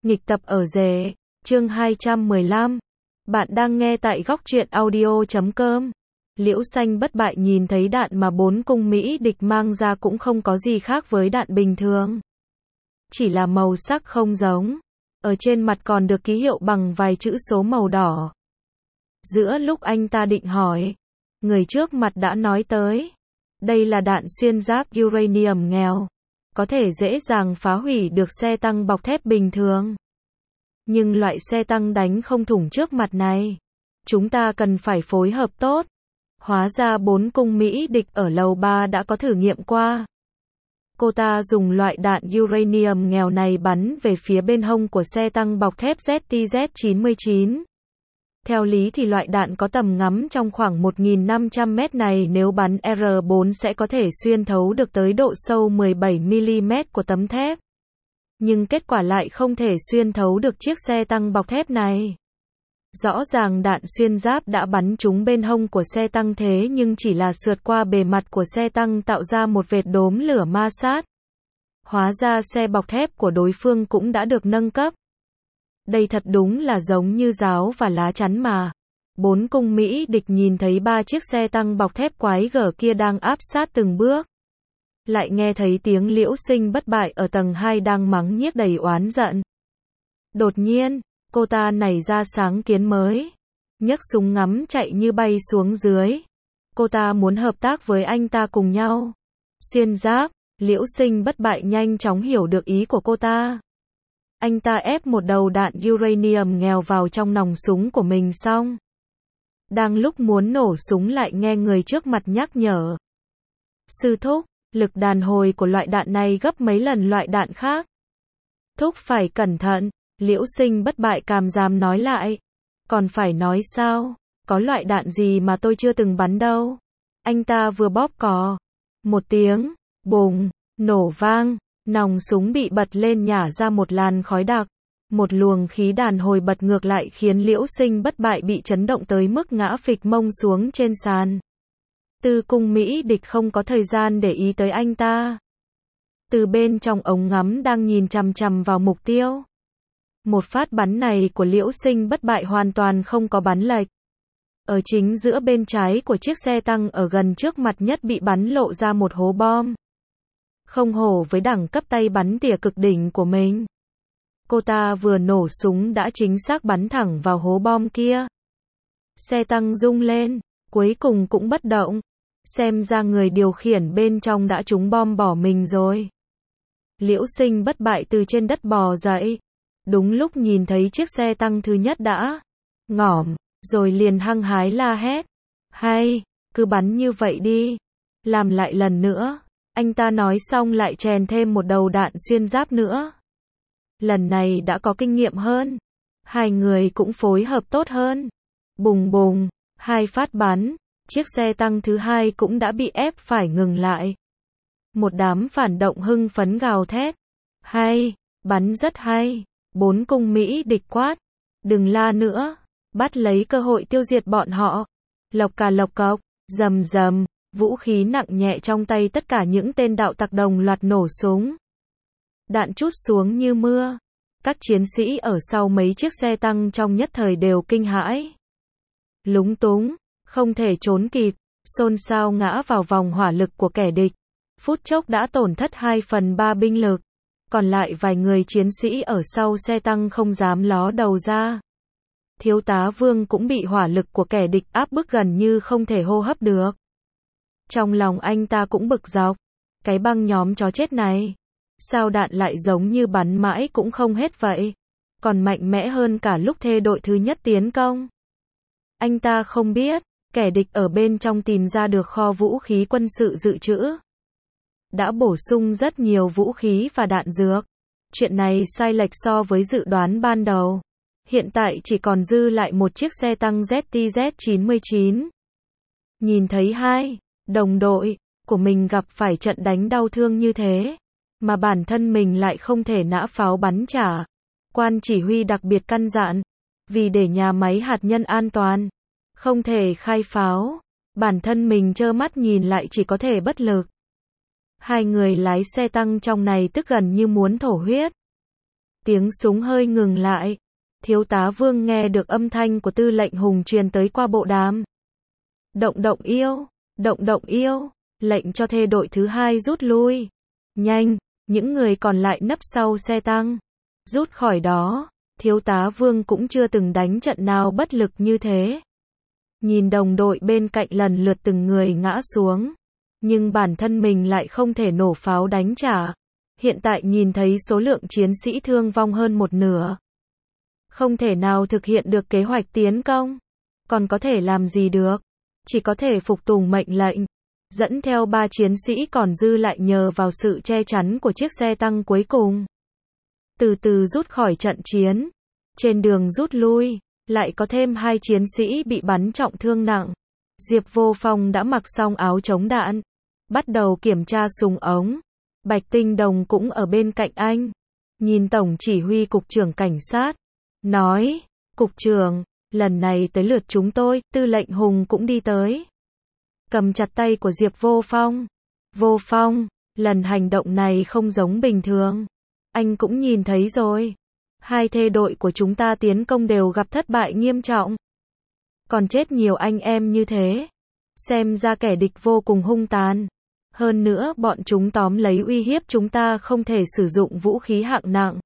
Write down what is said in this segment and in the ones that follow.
Nghịch tập ở rể, chương 215. Bạn đang nghe tại góc truyện audio.com. Liễu Xanh bất bại nhìn thấy đạn mà bốn cung Mỹ địch mang ra cũng không có gì khác với đạn bình thường. Chỉ là màu sắc không giống. Ở trên mặt còn được ký hiệu bằng vài chữ số màu đỏ. Giữa lúc anh ta định hỏi, người trước mặt đã nói tới. Đây là đạn xuyên giáp uranium nghèo. Có thể dễ dàng phá hủy được xe tăng bọc thép bình thường. Nhưng loại xe tăng đánh không thủng trước mặt này. Chúng ta cần phải phối hợp tốt. Hóa ra bốn cung Mỹ địch ở lầu 3 đã có thử nghiệm qua. Cô ta dùng loại đạn uranium nghèo này bắn về phía bên hông của xe tăng bọc thép ZTZ-99. Theo lý thì loại đạn có tầm ngắm trong khoảng 1.500 mét này nếu bắn R4 sẽ có thể xuyên thấu được tới độ sâu 17mm của tấm thép. Nhưng kết quả lại không thể xuyên thấu được chiếc xe tăng bọc thép này. Rõ ràng đạn xuyên giáp đã bắn trúng bên hông của xe tăng thế nhưng chỉ là sượt qua bề mặt của xe tăng tạo ra một vệt đốm lửa ma sát. Hóa ra xe bọc thép của đối phương cũng đã được nâng cấp. Đây thật đúng là giống như giáo và lá chắn mà. Bốn cung Mỹ địch nhìn thấy ba chiếc xe tăng bọc thép quái gở kia đang áp sát từng bước. Lại nghe thấy tiếng Liễu Sinh bất bại ở tầng 2 đang mắng nhiếc đầy oán giận. Đột nhiên, cô ta nảy ra sáng kiến mới. Nhấc súng ngắm chạy như bay xuống dưới. Cô ta muốn hợp tác với anh ta cùng nhau. Xuyên giáp, Liễu Sinh bất bại nhanh chóng hiểu được ý của cô ta. Anh ta ép một đầu đạn uranium nghèo vào trong nòng súng của mình xong. Đang lúc muốn nổ súng lại nghe người trước mặt nhắc nhở. Sư thúc, lực đàn hồi của loại đạn này gấp mấy lần loại đạn khác. Thúc phải cẩn thận, Liễu Sinh bất bại càm ràm nói lại. Còn phải nói sao, có loại đạn gì mà tôi chưa từng bắn đâu. Anh ta vừa bóp cò. Một tiếng, bùng, nổ vang. Nòng súng bị bật lên nhả ra một làn khói đặc. Một luồng khí đàn hồi bật ngược lại khiến Liễu Sinh bất bại bị chấn động tới mức ngã phịch mông xuống trên sàn. Tư cung Mỹ địch không có thời gian để ý tới anh ta. Từ bên trong ống ngắm đang nhìn chằm chằm vào mục tiêu. Một phát bắn này của Liễu Sinh bất bại hoàn toàn không có bắn lệch. Ở chính giữa bên trái của chiếc xe tăng ở gần trước mặt nhất bị bắn lộ ra một hố bom. Không hổ với đẳng cấp tay bắn tỉa cực đỉnh của mình. Cô ta vừa nổ súng đã chính xác bắn thẳng vào hố bom kia. Xe tăng rung lên, cuối cùng cũng bất động. Xem ra người điều khiển bên trong đã trúng bom bỏ mình rồi. Liễu Sinh bất bại từ trên đất bò dậy. Đúng lúc nhìn thấy chiếc xe tăng thứ nhất đã ngỏm, rồi liền hăng hái la hét. Hay, cứ bắn như vậy đi. Làm lại lần nữa. Anh ta nói xong lại chèn thêm một đầu đạn xuyên giáp nữa. Lần này đã có kinh nghiệm hơn. Hai người cũng phối hợp tốt hơn. Bùng bùng, hai phát bắn. Chiếc xe tăng thứ hai cũng đã bị ép phải ngừng lại. Một đám phản động hưng phấn gào thét. Hay, bắn rất hay. Bốn cung Mỹ địch quát. Đừng la nữa. Bắt lấy cơ hội tiêu diệt bọn họ. Lộc cà lộc cộc, rầm rầm. Vũ khí nặng nhẹ trong tay tất cả những tên đạo tặc đồng loạt nổ súng. Đạn trút xuống như mưa. Các chiến sĩ ở sau mấy chiếc xe tăng trong nhất thời đều kinh hãi. Lúng túng, không thể trốn kịp, xôn xao ngã vào vòng hỏa lực của kẻ địch. Phút chốc đã tổn thất 2/3 binh lực. Còn lại vài người chiến sĩ ở sau xe tăng không dám ló đầu ra. Thiếu tá Vương cũng bị hỏa lực của kẻ địch áp bức gần như không thể hô hấp được. Trong lòng anh ta cũng bực dọc. Cái băng nhóm chó chết này. Sao đạn lại giống như bắn mãi cũng không hết vậy? Còn mạnh mẽ hơn cả lúc thê đội thứ nhất tiến công. Anh ta không biết, kẻ địch ở bên trong tìm ra được kho vũ khí quân sự dự trữ. Đã bổ sung rất nhiều vũ khí và đạn dược. Chuyện này sai lệch so với dự đoán ban đầu. Hiện tại chỉ còn dư lại một chiếc xe tăng ZTZ-99. Nhìn thấy hai đồng đội của mình gặp phải trận đánh đau thương như thế, mà bản thân mình lại không thể nã pháo bắn trả. Quan chỉ huy đặc biệt căn dặn, vì để nhà máy hạt nhân an toàn, không thể khai pháo. Bản thân mình trơ mắt nhìn lại chỉ có thể bất lực. Hai người lái xe tăng trong này tức gần như muốn thổ huyết. Tiếng súng hơi ngừng lại. Thiếu tá Vương nghe được âm thanh của Tư lệnh Hùng truyền tới qua bộ đàm. Động động yêu, lệnh cho thê đội thứ 2 rút lui. Nhanh, những người còn lại nấp sau xe tăng. Rút khỏi đó, thiếu tá Vương cũng chưa từng đánh trận nào bất lực như thế. Nhìn đồng đội bên cạnh lần lượt từng người ngã xuống. Nhưng bản thân mình lại không thể nổ pháo đánh trả. Hiện tại nhìn thấy số lượng chiến sĩ thương vong hơn một nửa. Không thể nào thực hiện được kế hoạch tiến công. Còn có thể làm gì được? Chỉ có thể phục tùng mệnh lệnh. Dẫn theo 3 chiến sĩ còn dư lại nhờ vào sự che chắn của chiếc xe tăng cuối cùng. Từ từ rút khỏi trận chiến. Trên đường rút lui, lại có thêm 2 chiến sĩ bị bắn trọng thương nặng. Diệp Vô Phong đã mặc xong áo chống đạn. Bắt đầu kiểm tra súng ống. Bạch Tinh Đồng cũng ở bên cạnh anh. Nhìn Tổng chỉ huy Cục trưởng Cảnh sát. Nói, Cục trưởng, lần này tới lượt chúng tôi. Tư lệnh Hùng cũng đi tới. Cầm chặt tay của Diệp Vô Phong. Vô Phong, lần hành động này không giống bình thường. Anh cũng nhìn thấy rồi. 2 thê đội của chúng ta tiến công đều gặp thất bại nghiêm trọng. Còn chết nhiều anh em như thế. Xem ra kẻ địch vô cùng hung tàn. Hơn nữa bọn chúng tóm lấy uy hiếp chúng ta không thể sử dụng vũ khí hạng nặng.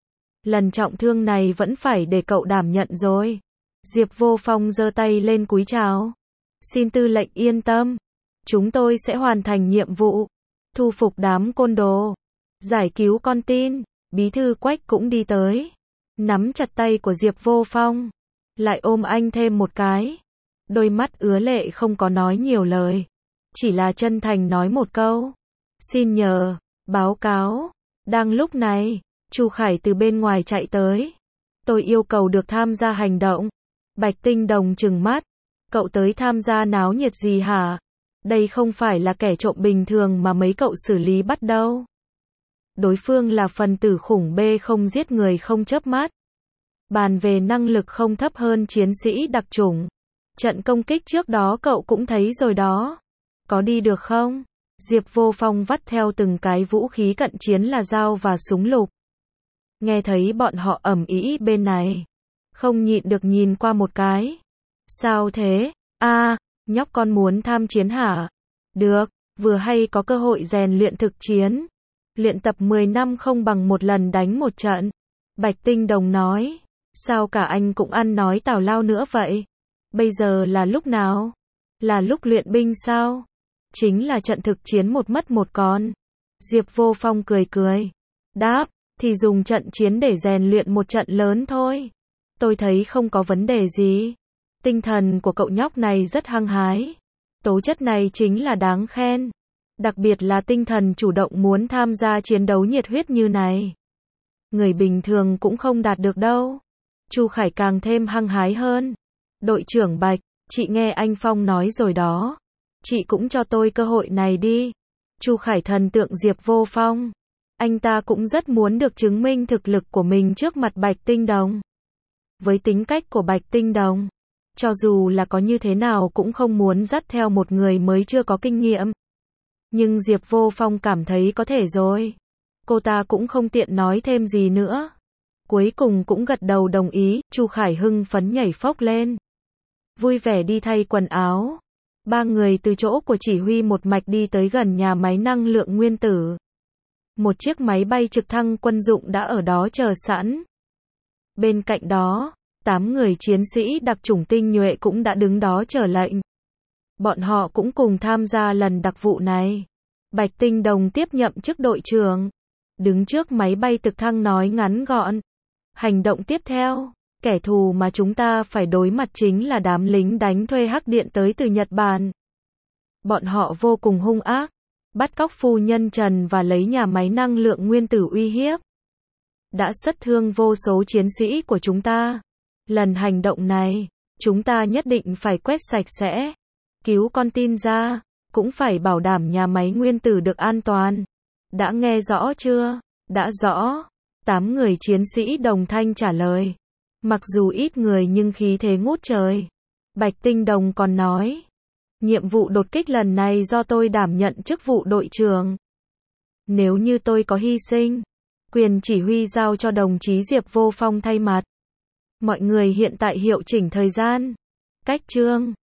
Lần trọng thương này vẫn phải để cậu đảm nhận rồi. Diệp Vô Phong giơ tay lên cúi chào. Xin tư lệnh yên tâm. Chúng tôi sẽ hoàn thành nhiệm vụ. Thu phục đám côn đồ. Giải cứu con tin. Bí thư Quách cũng đi tới. Nắm chặt tay của Diệp Vô Phong. Lại ôm anh thêm một cái. Đôi mắt ứa lệ không có nói nhiều lời. Chỉ là chân thành nói một câu. Xin nhờ, báo cáo. Đang lúc này, Chu Khải từ bên ngoài chạy tới. Tôi yêu cầu được tham gia hành động. Bạch Tinh Đồng trừng mắt. Cậu tới tham gia náo nhiệt gì hả? Đây không phải là kẻ trộm bình thường mà mấy cậu xử lý bắt đâu. Đối phương là phần tử khủng bê không giết người không chớp mắt. Bàn về năng lực không thấp hơn chiến sĩ đặc chủng. Trận công kích trước đó cậu cũng thấy rồi đó. Có đi được không? Diệp Vô Phong vắt theo từng cái vũ khí cận chiến là dao và súng lục. Nghe thấy bọn họ ầm ĩ bên này. Không nhịn được nhìn qua một cái. Sao thế? Nhóc con muốn tham chiến hả? Được, vừa hay có cơ hội rèn luyện thực chiến. Luyện tập 10 năm không bằng một lần đánh một trận. Bạch Tinh Đồng nói. Sao cả anh cũng ăn nói tào lao nữa vậy? Bây giờ là lúc nào? Là lúc luyện binh sao? Chính là trận thực chiến một mất một còn. Diệp Vô Phong cười cười. Đáp, thì dùng trận chiến để rèn luyện một trận lớn thôi. Tôi thấy không có vấn đề gì. Tinh thần của cậu nhóc này rất hăng hái. Tố chất này chính là đáng khen. Đặc biệt là tinh thần chủ động muốn tham gia chiến đấu nhiệt huyết như này. Người bình thường cũng không đạt được đâu. Chu Khải càng thêm hăng hái hơn. Đội trưởng Bạch, chị nghe anh Phong nói rồi đó. Chị cũng cho tôi cơ hội này đi. Chu Khải thần tượng Diệp Vô Phong. Anh ta cũng rất muốn được chứng minh thực lực của mình trước mặt Bạch Tinh Đồng. Với tính cách của Bạch Tinh Đồng, cho dù là có như thế nào cũng không muốn dắt theo một người mới chưa có kinh nghiệm. Nhưng Diệp Vô Phong cảm thấy có thể rồi. Cô ta cũng không tiện nói thêm gì nữa. Cuối cùng cũng gật đầu đồng ý. Chu Khải hưng phấn nhảy phốc lên. Vui vẻ đi thay quần áo. 3 người từ chỗ của chỉ huy một mạch đi tới gần nhà máy năng lượng nguyên tử. Một chiếc máy bay trực thăng quân dụng đã ở đó chờ sẵn. Bên cạnh đó, 8 người chiến sĩ đặc chủng tinh nhuệ cũng đã đứng đó chờ lệnh. Bọn họ cũng cùng tham gia lần đặc vụ này. Bạch Tinh Đồng tiếp nhậm chức đội trưởng. Đứng trước máy bay trực thăng nói ngắn gọn. Hành động tiếp theo, kẻ thù mà chúng ta phải đối mặt chính là đám lính đánh thuê hắc điện tới từ Nhật Bản. Bọn họ vô cùng hung ác. Bắt cóc phu nhân Trần và lấy nhà máy năng lượng nguyên tử uy hiếp. Đã sát thương vô số chiến sĩ của chúng ta. Lần hành động này, chúng ta nhất định phải quét sạch sẽ. Cứu con tin ra, cũng phải bảo đảm nhà máy nguyên tử được an toàn. Đã nghe rõ chưa? Đã rõ. 8 người chiến sĩ đồng thanh trả lời. Mặc dù ít người nhưng khí thế ngút trời. Bạch Tinh Đồng còn nói. Nhiệm vụ đột kích lần này do tôi đảm nhận chức vụ đội trưởng. Nếu như tôi có hy sinh, Quyền chỉ huy giao cho đồng chí Diệp Vô Phong thay mặt. Mọi người hiện tại hiệu chỉnh thời gian. Cách chương